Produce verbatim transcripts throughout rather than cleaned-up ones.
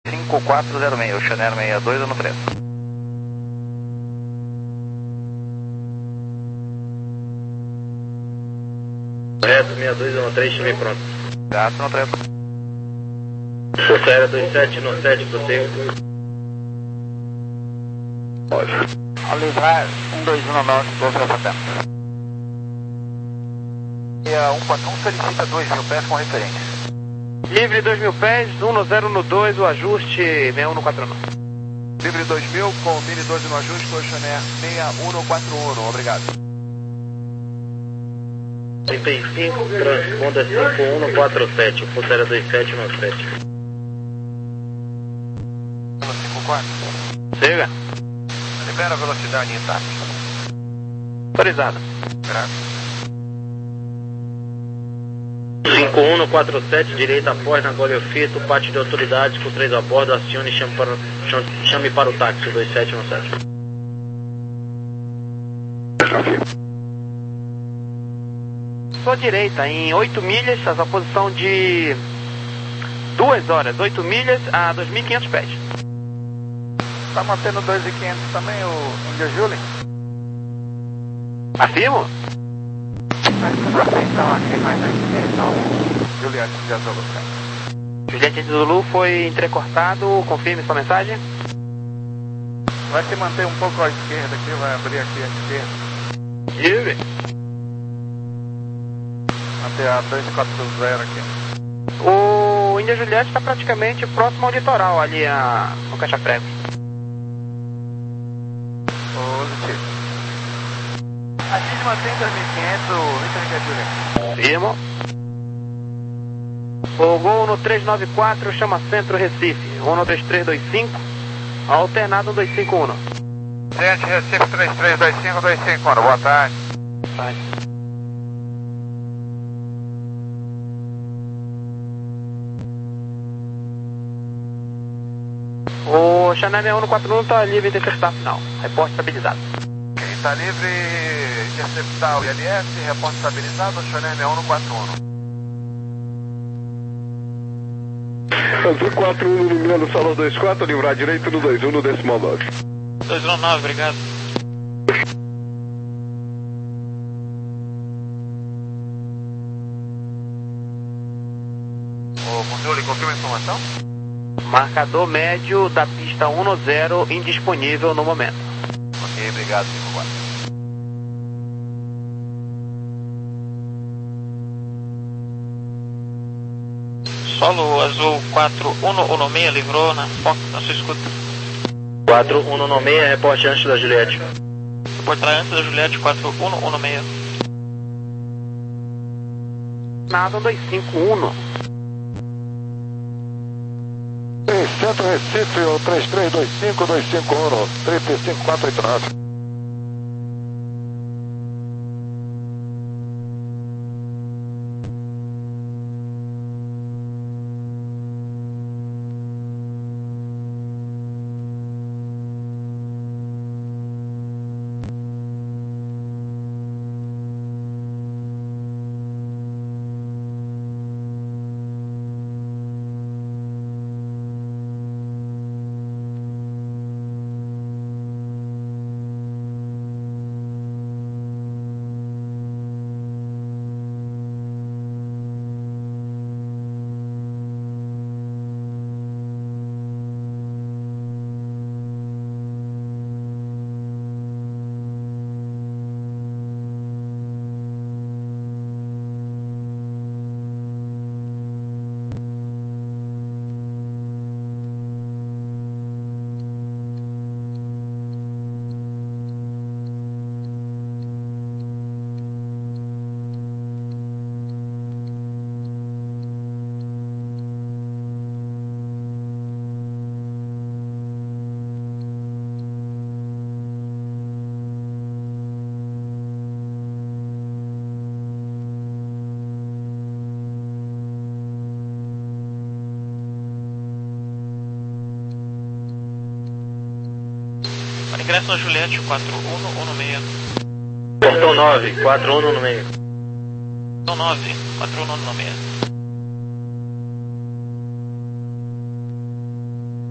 cinco quatro zero seis, o Chanel sessenta e dois, ano três. Correto, sessenta e dois, ano três, chamei pronto. Gato, ano três. Força Aérea dois sete no sete, prossigo. Pode. Ao livrar, um dois um nove, doze setenta. E a um quatro um solicita dois mil pés com referência. Livre dois mil pés, um no zero no dois, o ajuste seis um no quatro um. Livre dois mil com mil e doze no ajuste, Oceaner seis um no quatro um, obrigado. trinta e cinco, transponda cinco um no quatro sete, Força Aérea dois sete no sete. cinco quatro. Siga. Libera a velocidade intacta. Autorizado. Graças. cinco um no quatro sete, direita após na Golfito, parte de autoridades com três a bordo, acione e chame para, chame para o táxi dois sete no sete. Sua direita, em oito milhas, faz a posição de duas horas, oito milhas a dois mil e quinhentos pés. Tá mantendo dois mil e quinhentos também, o Índia Julie? Afirmo? Então, aqui mais aqui, então, Juliette de Azul, cara. Juliette de Zulu foi entrecortado, confirme sua mensagem. Vai se manter um pouco à esquerda aqui, vai abrir aqui à esquerda. Livre. Manter a dois quatro zero aqui. O Índia Juliette está praticamente próximo ao litoral, ali a, no Caixa Prego. Positivo. A gente mantém dois mil e quinhentos, Victor Índia Juliette. Firmo. O Gol no trezentos e noventa e quatro, chama Centro Recife. um no três três dois cinco, alternado dois cinco um. Gente, Recife três três dois cinco dois cinco um, boa tarde. Tarde. O Chanel sessenta e um no quatro um está livre de interceptar final. Reporte estabilizado. Quem está livre, interceptar o I L S, reporte estabilizado, Chanel sessenta e um no quatro um. Azul quatro um no Milano, Salão dois quatro, livrar direito no dois um no decimal nove. dois um nove, obrigado. Ô, Mondoli, confirma a informação? Marcador médio da pista um no zero, indisponível no momento. Ok, obrigado, cinco quatro. Solo Azul quatro um no seis, livrou na foto na sua escuta. quatro um no seis, reporte antes da Juliette. Reportar antes da Juliette, quatro um no seis. Nada, dois cinco um. Centro Recife, o três três dois cinco dois cinco um, trinta e cinco quatro oito nove. Ingresso na Juliette, quatro um no seis. Portão nove, quatro um no meio. Portão nove, quatro um no seis.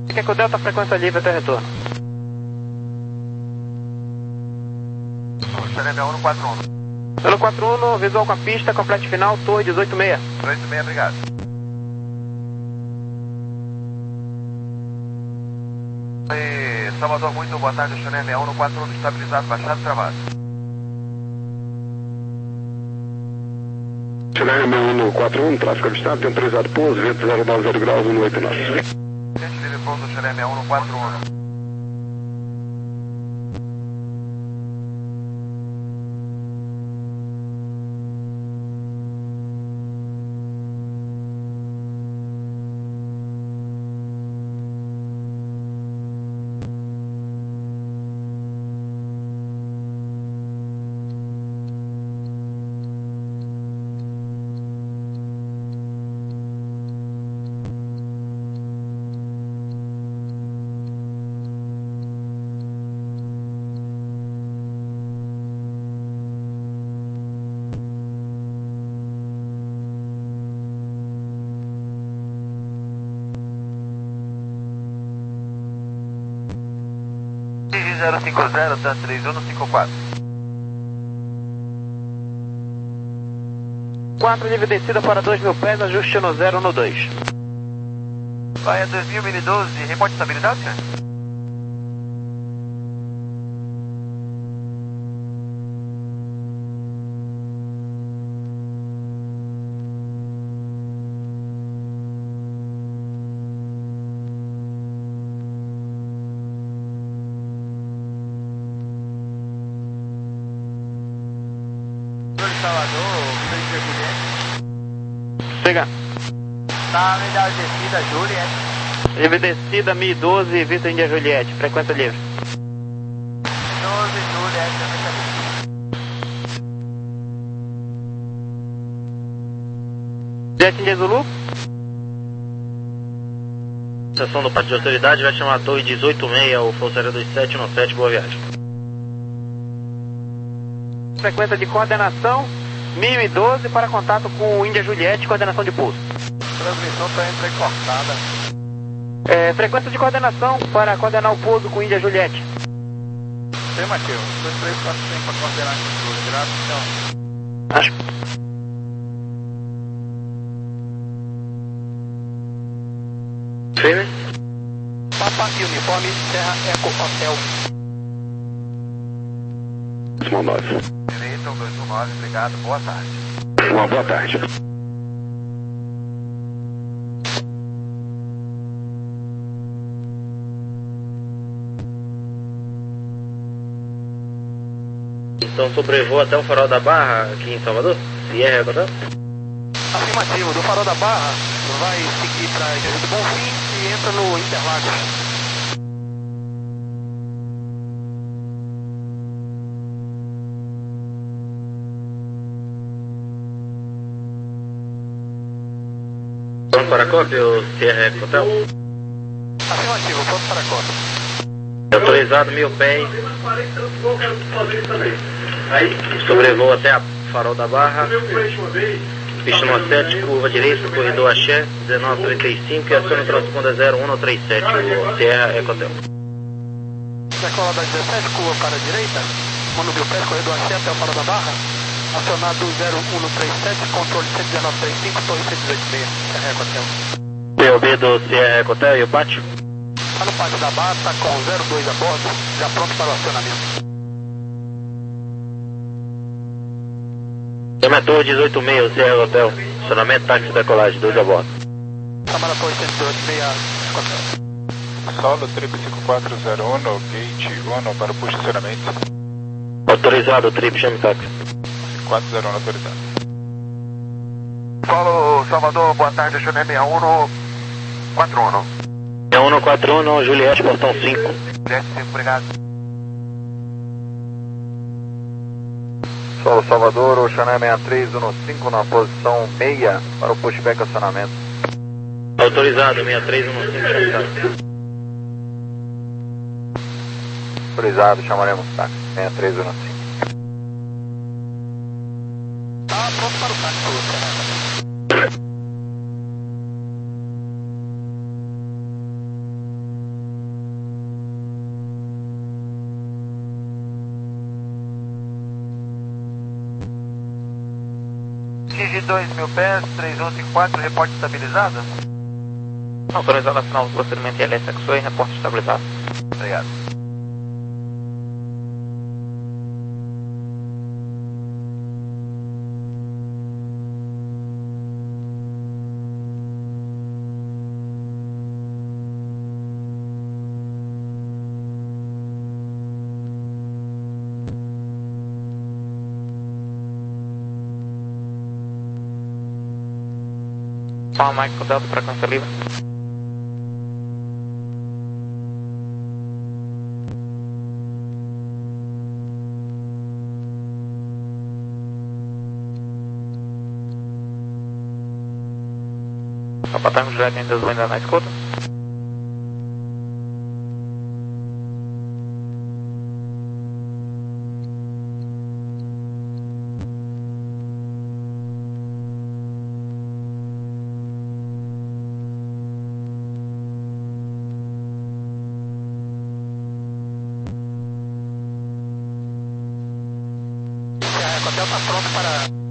Quer que o Delta frequência livre até retorno. Xereme um no quatro um. Pelo quatro um, visual com a pista, complete final, torre dezoito seis. dezoito seis, obrigado. E Salvador, muito boa tarde, Xereme um no quatro um, estabilizado, baixado, travado. Xereme um no quatro um, tráfego avistado, temporizado pouso, vento zero nove zero graus, um oito nove. Gente livre pouso, Xereme um no quatro um. zero cinco zero, tá três um no cinco quatro. quatro livre descida para dois mil pés, ajuste no zero no dois. Vai a dois mil, mini doze, reporte de estabilidade, senhor? Salvador, Vida Juliette. Siga. Tá, melhor descida, Juliette. Livre descida, mil e doze, Vista Índia Juliette, frequência livre. doze, Juliette, também tá Jet Índia Zulu. Seção do pátio de autoridade vai chamar a torre dezoito seis, o Força Aérea dois sete um sete, boa viagem. Frequência de coordenação mil e doze para contato com o Índia Juliette, coordenação de pulso. A transmissão tá entrecortada. É, frequência de coordenação para coordenar o pouso com o Índia Juliette. Tem, Matheus. dois três quatro cinco para coordenar com o Júlio. Graças, então. Acho. Firme? Papa e uniforme Serra Eco Hotel. Small nove. Direita, um dois um nove, obrigado, boa tarde. Uma boa tarde. Então sobrevoo até o Farol da Barra, aqui em Salvador? Sierra Equatorial? Afirmativo, do Farol da Barra vai seguir para a Igreja do Bonfim e entra no Interlagos. Pronto para a cópia, o Sierra Equatorial? Afirmativo, pronto para a cópia. Autorizado mil pés. Sobrevoo até a Farol da Barra. Pista nove sete, curva direita, corredor Axé, dezenove trinta e cinco e aciona o transponder zero um no trinta e sete, o Sierra Ecotel. Decola da dezessete, curva para a direita, mano mil pés, corredor Axé até o Farol da Barra. Acionado zero um no trinta e sete, controle cento e dezenove trinta e cinco, torre cento e dezoito seis, Sierra Ecotel. P O B do Sierra Ecotel e o pátio? Está no pátio da Barra, está com zero dois a bordo, já pronto para o acionamento. Chama a torre dezoito seis, o Sierra Hotel. Acionamento, táxi, decolagem, dois a bordo. Chamada torre cento e dezoito seis, Solo trip cinco quatro zero um, gate um para o posicionamento. Autorizado, trip, chame táxi. cinco quatro zero um autorizado. Paulo Salvador, boa tarde, Xereme um no quatro um. É um no quatro um, Juliette, portão cinco. Juliette cinco, obrigado. Solo Salvador, o Xereme sessenta e três um no cinco na posição meia para o pushback acionamento. Autorizado, sessenta e três um no cinco, chame táxi. Autorizado, chamaremos táxi, sessenta e três um no cinco. Tá pronto para o táxi, Corrigir dois mil pés, três um cinco quatro, reporte estabilizado. Autorizado a final do procedimento I L S X-Way, reporte estabilizado. Obrigado. Fala, Mike, Delta, frequência livre. Capatão Juliette, ainda ainda na escuta. O hotel está pronto para...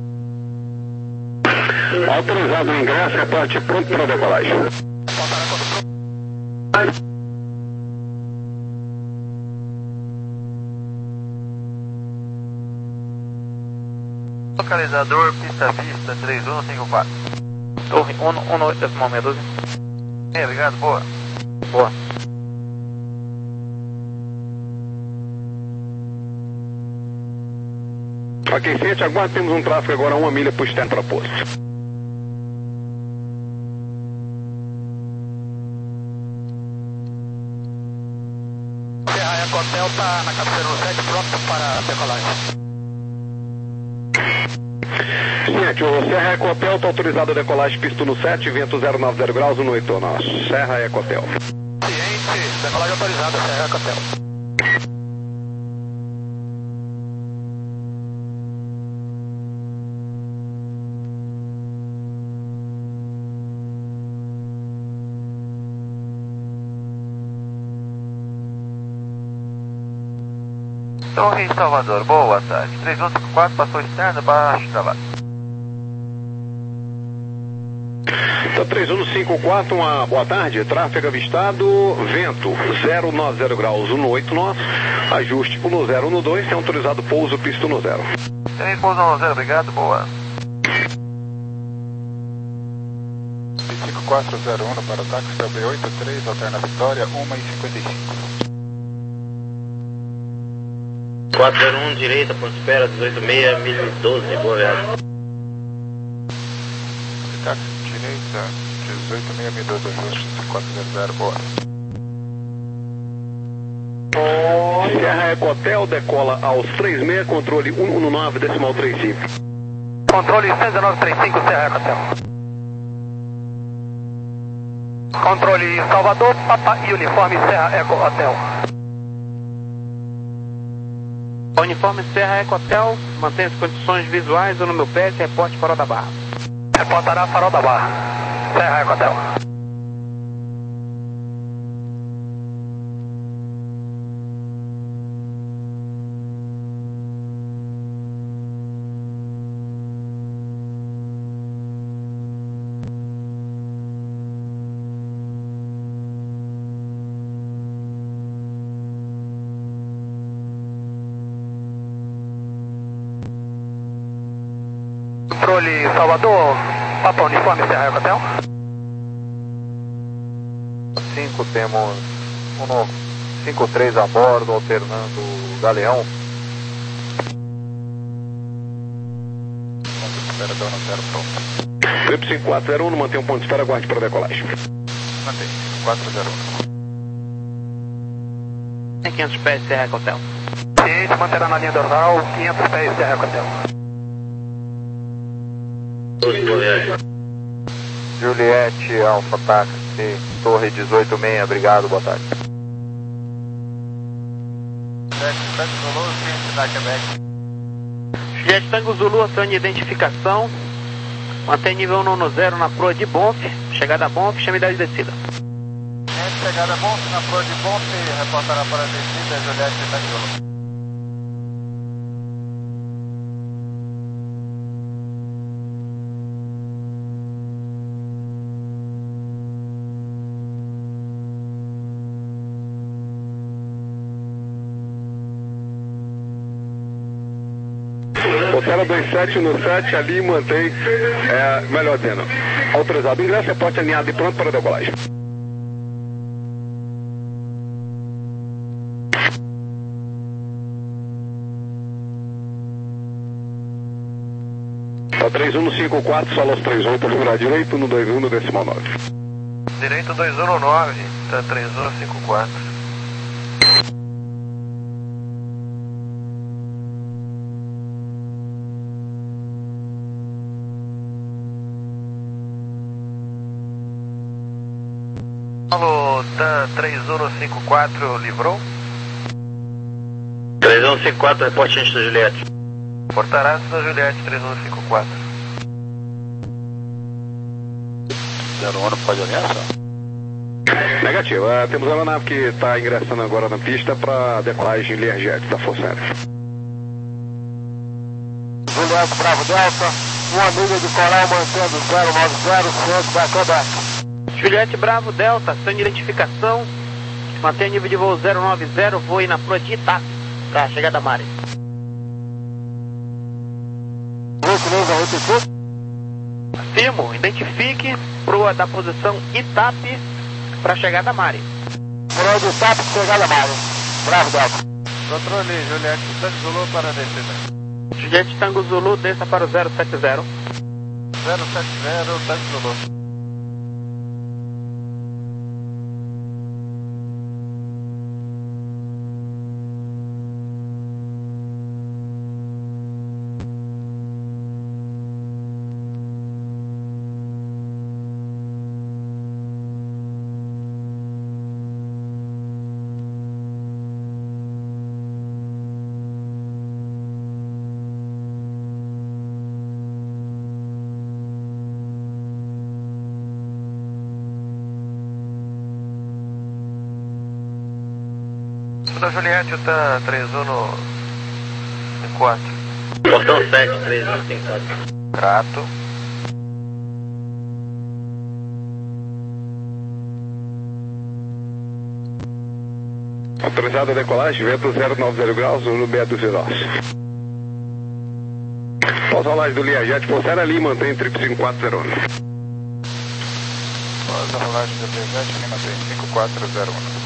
Autorizado o ingresso, reporte pronto para decolagem. Faltará quando pronto. Localizador, pista vista, três um cinco quatro. Torre um um oito decimal meia dúzia. É, obrigado, boa. Boa. Ok, Fiat, aguarde, temos um tráfego agora a uma milha para o externo para posto. Serra Eco Hotel está na cabeceira no sete, pronto para decolagem. Fiat, o Serra Eco Hotel está autorizado a decolagem, pista no sete, vento zero nove zero graus, no oito nosso. Serra Eco Hotel. Ciente, decolagem autorizada, Serra Eco Hotel. Torre em Salvador, boa tarde. três um cinco quatro, passou externo, baixo travado. Tá três um cinco quatro, uma boa tarde, tráfego avistado, vento zero nove zero graus, no oito nosso, ajuste no zero um dois, tem autorizado pouso, pista no zero. Tem pouso no zero, obrigado, boa. cinco quatro zero um para o táxi W oito três, alterna Vitória, uma e cinquenta e cinco. quatro zero um, direita, ponto espera, dezoito seis, mil e doze, boa viagem. Táxi direita, dezoito seis, mil e doze, ajuste cinco quatro zero zero, boa. Serra Eco Hotel decola aos três seis, controle um um nove decimal trinta e cinco. Controle cento e dezenove trinta e cinco, Serra Eco Hotel. Controle Salvador, Papa e Uniforme, Serra Eco Hotel. Uniforme Serra Eco Hotel, mantém as condições visuais no meu pé, reporte Farol da Barra. Reportará Farol da Barra, Serra Eco Hotel. Controle Salvador, Papa Uniforme Serra Eco Hotel. cinco, temos um cinco três a bordo, alternando o Galeão. Ponto de espera, dona zero, pronto. Trip cinco quatro zero um, mantém um ponto de espera, aguarde para decolagem. Mantém, cinco quatro zero um. Tem quinhentos pés Serra Eco Hotel. Ciente, manterá na linha dorsal, quinhentos pés Serra Eco Hotel. doze, boa viagem. Juliette, Alfa Táxi, Torre dezoito seis, obrigado, boa tarde. Juliette Tango Zulu, ação de identificação. Mantém nível nono zero na proa de Bonf. Chegada a Bonf, chame da descida. Chegada a Bonf, na proa de Bonf, reportará para a descida, Juliette Tango. Pulseira dois sete um sete, ali mantém, é, melhor dizendo, autorizado o ingresso, reporte alinhado e pronto para a decolagem. Tá três um cinco quatro, só os três oito, livrar direito, no dois um no decimal nove. Direito dois um nove, tá três um cinco quatro. Alô, tá três um cinco quatro, livrou? três um cinco quatro, reporte antes da Juliette. Portaraço da Juliette, três um cinco quatro. zero um, pode aliança? Negativo, uh, temos a aeronave que está ingressando agora na pista para decolagem Learjet da Força Aérea. Juliette Bravo Delta, uma amiga de coral mantendo zero nove zero, centro da Quebec. Juliette Bravo Delta, sem identificação, mantém nível de voo zero nove zero, voe na proa de Itap, para a chegada da Mare. Afirmo, identifique proa da posição Itap para a chegada da Mare. Proa de Itap, chegada da Mare. Bravo Delta. Controle, Juliette Tango Zulu para a descida. Juliette Tango Zulu, desça para o zero sete zero. zero sete zero, Tango Zulu. Da Juliette, tá três um cinco quatro. Portão sete, três um cinco quatro. Grato. Autorizada a decolagem, vento zero nove zero graus, no meio dos nós. Pós-rolagem do Learjet, Pulseira ali, mantém triplo cinco quatro zero um. Pós-rolagem do Learjet, Lima três cinco quatro zero um.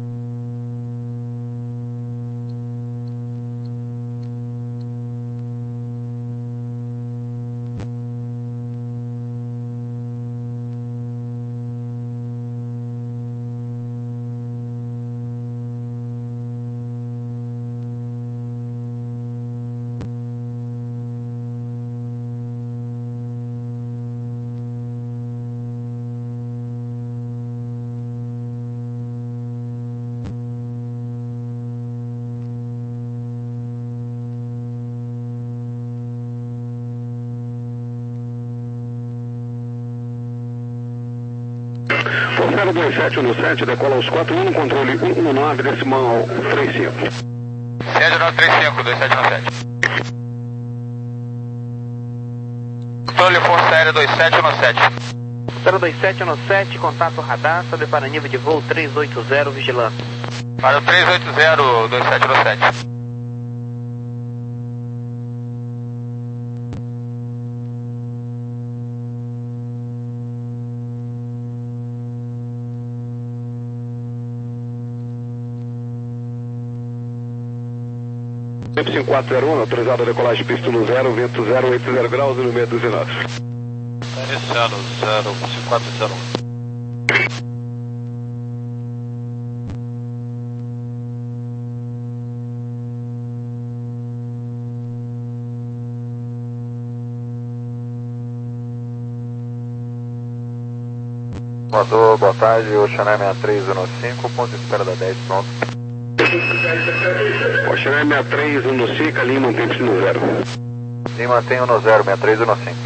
Pulseira dois sete um sete, decola aos quatro um, controle um um nove, decimal três cinco. sete nove três cinco, dois sete um sete. Controle Força Aérea dois sete um sete. Pulseira dois sete um sete, contato radar, sobe para nível de voo três oito zero, vigilância. Para o três oito zero, dois sete um sete. Tempo cinco quatro zero um, autorizado a decolagem pista no zero, vento zero oito zero graus e no meio dos nós. Iniciando zero cinco quatro zero um. Mandou, boa tarde, Oxané seis três um cinco, ponto de espera da dez, pronto. Oxané seis três um cinco, ali mantém pista no zero. Lima tem um no zero, seis três um cinco.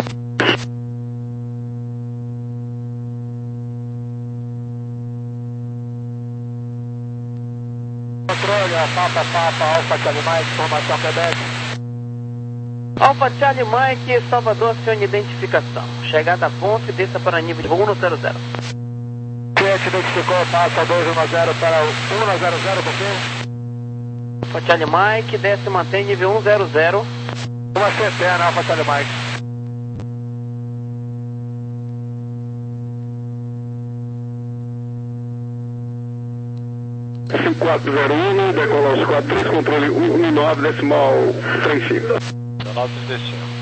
Controle, Papa, Papa, Alfa, Charlie Mike, formação Quebec. Alfa Charlie Mike, Salvador, acione identificação. Chegada a ponto e desça para nível de voo um zero zero. Cliente identificou, passa dois um zero para o um zero zero, confirma. Alfa Charlie Mike, desce e mantém nível um zero zero. Uma centena, Alfa Charlie Mike. cinco quatro zero um, decolar os quatro três, controle um nove decimal trinta e cinco. dezenove trinta e cinco.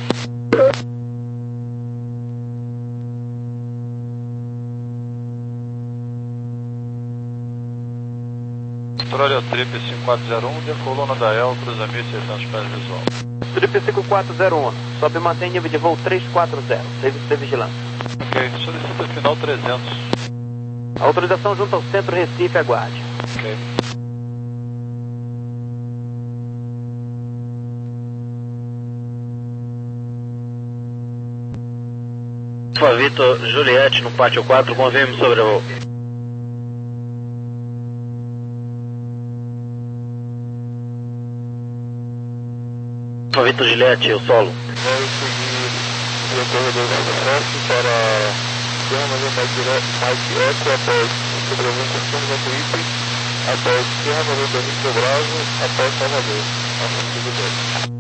Controle ao Trip cinco quatro zero um, decolou na Dael, cruza mil e seiscentos pés visual. Trip cinco quatro zero um, sobe e mantém nível de voo trezentos e quarenta, serviço de vigilância. Ok, solicita final trezentos. Autorização junto ao centro Recife, aguarde. Ok. Alfa Vitor Juliette no pátio quatro, confirme sobre o... Alfa Vitor Juliette, o solo. Vai seguir o corredor de acesso para Sierra November Mike Eco após sobrevoo Cassino Jacuípe, após Sierra November Rio Bravo, após Salvador. Nossa,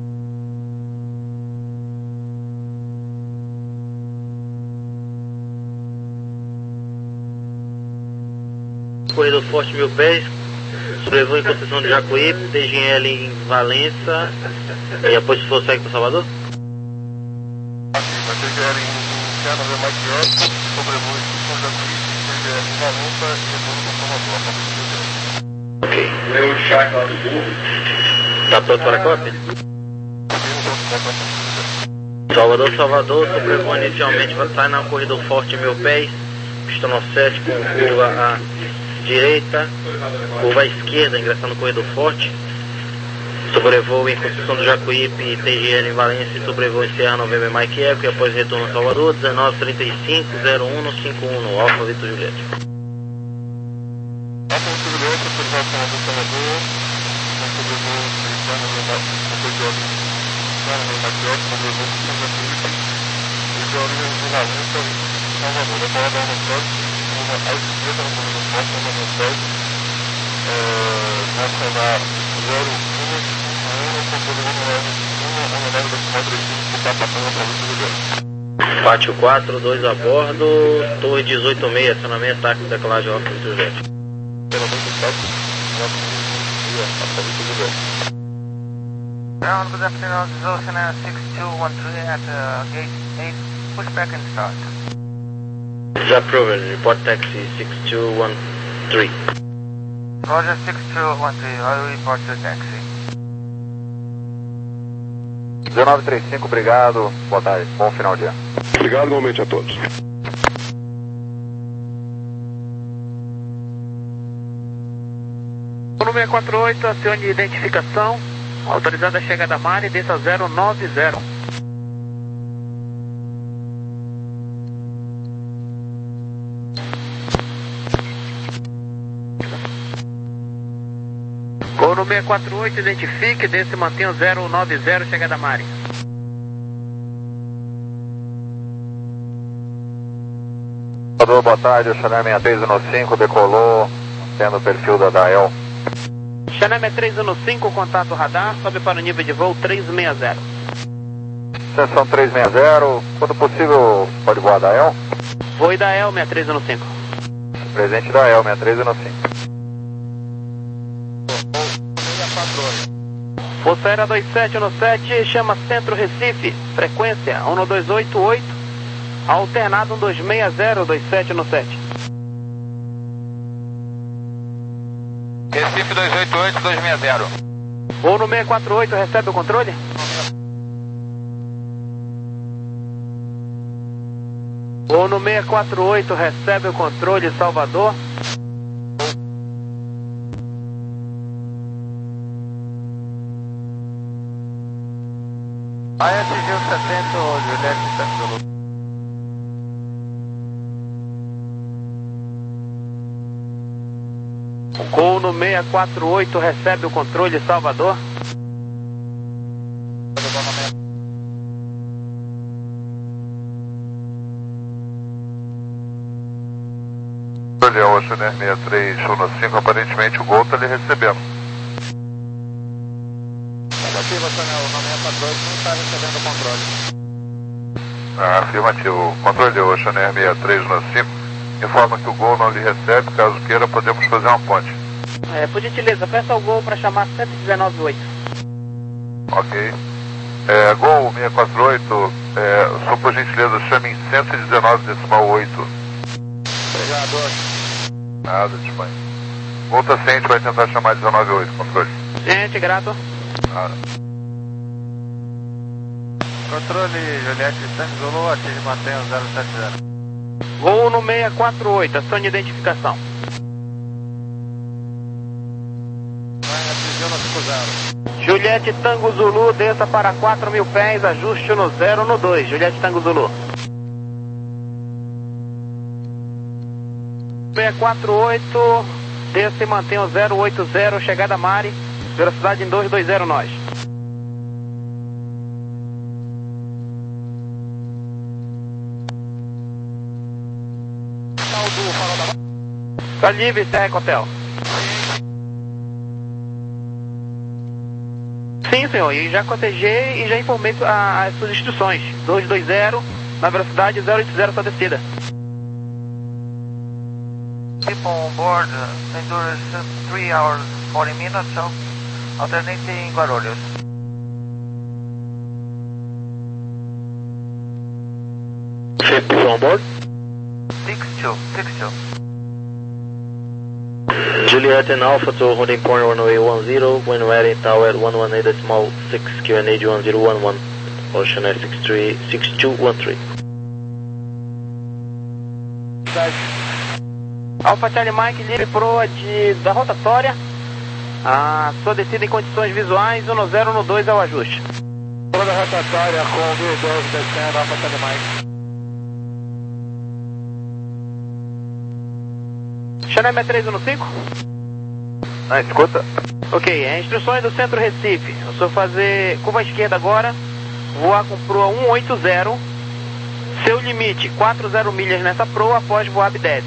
Corredor Forte Mil Pés, sobrevoo em Conceição de Jacuípe, T G L em Valença, e depois se for segue para Salvador? Vai T G L em Sierra November Mike Eco, sobrevoo em Conceição de Jacuípe, T G L em Valença e retorno para Salvador. Ok. Está pronto para a cópia? Salvador, Salvador, sobrevoo inicialmente vai sair na Corredor Forte Mil Pés, pista sete com curva à direita, curva à esquerda, ingressando no Corredor Forte. Sobrevoo em Conceição do Jacuípe, T G L em Valência e sobrevoo em Sierra November Mike Eco e após retorno a Salvador, dezenove trinta e cinco, zero um cinco um no Alfa Vitor Juliette. Alfa Vitor Juliette, autorização do Salvador, sobrevoo em Sierra November Mike Eco, sobrevoo em Conceição do Jacuípe, T G L em Valência e Salvador. Depois da Unicef, uma à esquerda no Corredor Forte, uma Unicef, nacional zero um cinco um, controle um nove decimal trinta e cinco, está passando para Vitor Juliette. Pátio quatro, dois a bordo, Torre dezoito seis, acionamento, táxi, decolagem, Alfa Vitor Juliette. Acionamento, táxi, Alfa Vitor Juliette. Ground, good afternoon, this is Ocean six two one three at uh, gate eight, push back and start. Is approved, report taxi six two one three. Roger six two one three, I report your taxi. dezenove trinta e cinco, obrigado, boa tarde, bom final de dia. Obrigado igualmente a todos. Número seis quatro oito, acione de identificação, autorizada a chegada a Mari, desça zero nove zero. Gol no seis quatro oito, identifique, desce e mantenha zero nove zero, chegada a Mari. Boa tarde, o Chanel seis três um cinco decolou, tendo o perfil da Dael. Chanel seis três um cinco, contato radar, sobe para o nível de voo trezentos e sessenta. Extensão trezentos e sessenta, quando possível pode voar da Dael? Voe da E L seis três um cinco. Presente da Dael seis três um cinco. Força Aérea dois sete um sete, chama Centro Recife, frequência um dois oito oito, alternado um dois seis zero dois sete um sete. Recife dois oito oito dois seis zero. Voo no seis quatro oito, recebe o controle? Voo no seis quatro oito, recebe o controle, Salvador. A S G setenta, Juliette, Santos. Gol no seis quatro oito, recebe o controle, Salvador. Olha, o Chanel seis três um cinco, aparentemente o Gol está lhe recebendo. Negativa, Chanel, nove quatro dois não está recebendo o controle. Ah, afirmativo. Controle de Ocean Air sessenta e três um cinco. Informa que o Gol não lhe recebe. Caso queira, podemos fazer uma ponte. É, por gentileza, peça ao Gol para chamar cento e dezenove oito. Ok. É, Gol seiscentos e quarenta e oito, é, só por gentileza, chame em cento e dezenove decimal oito. Obrigado. Nada de Espanha. Volta ciente, vai tentar chamar dezenove oito, controle. Gente, grato. Nada. Controle Juliette Tango Zulu, atinge e mantém o zero sete zero. Gol no seiscentos e quarenta e oito, ação de identificação. Vai atingir no cinco zero. Juliette Tango Zulu, desça para quatro mil pés, ajuste no zero no dois. Juliette Tango Zulu. seiscentos e quarenta e oito, desça e mantém o zero oito zero, chegada Mari, velocidade em dois dois zero nós. Tá livre, Terra Hotel. Sim, senhor, e já cotejei e já informei a, as suas instruções. dois dois zero, na velocidade zero oito zero, sua descida. People on board, uh, endures three hours forty minutes, so alternating Guarulhos. People on board? six two, six two. Juliet and Alpha to holding point runway one zero, when we're in tower one one eight decimal six, Q N H one zero one one, Ocean Air six three six two one three. Alpha Charlie Mike, livre proa de, da rotatória. A sua descida em condições visuais, um no zero no dois é o ajuste. Toda a rotatória com mil e doze descendo, Alpha Charlie Mike. Chanel sessenta e três um cinco? Ah, escuta. Ok, é instruções do Centro Recife. Eu sou fazer curva à esquerda agora, voar com proa cento e oitenta. Seu limite, quatro milhas nessa proa após voar Abdev.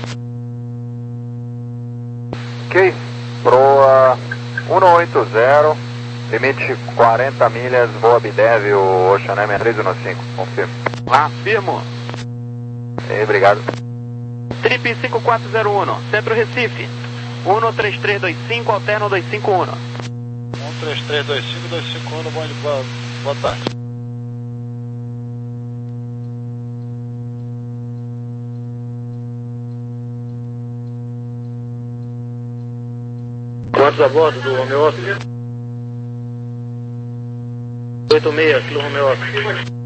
Ok, proa cento e oitenta, limite quarenta milhas, voa Abdev, o Ocean Air sessenta e três um cinco, confirmo. Afirmo. E, obrigado. Trip cinco quatro zero um, Centro Recife. um três três dois cinco, alterno dois cinco um. um três três dois cinco, dois cinco um, bom de boa, boa tarde. Quantos a bordo do Romeo Oscar? oito seis, aquilo Romeo Oscar.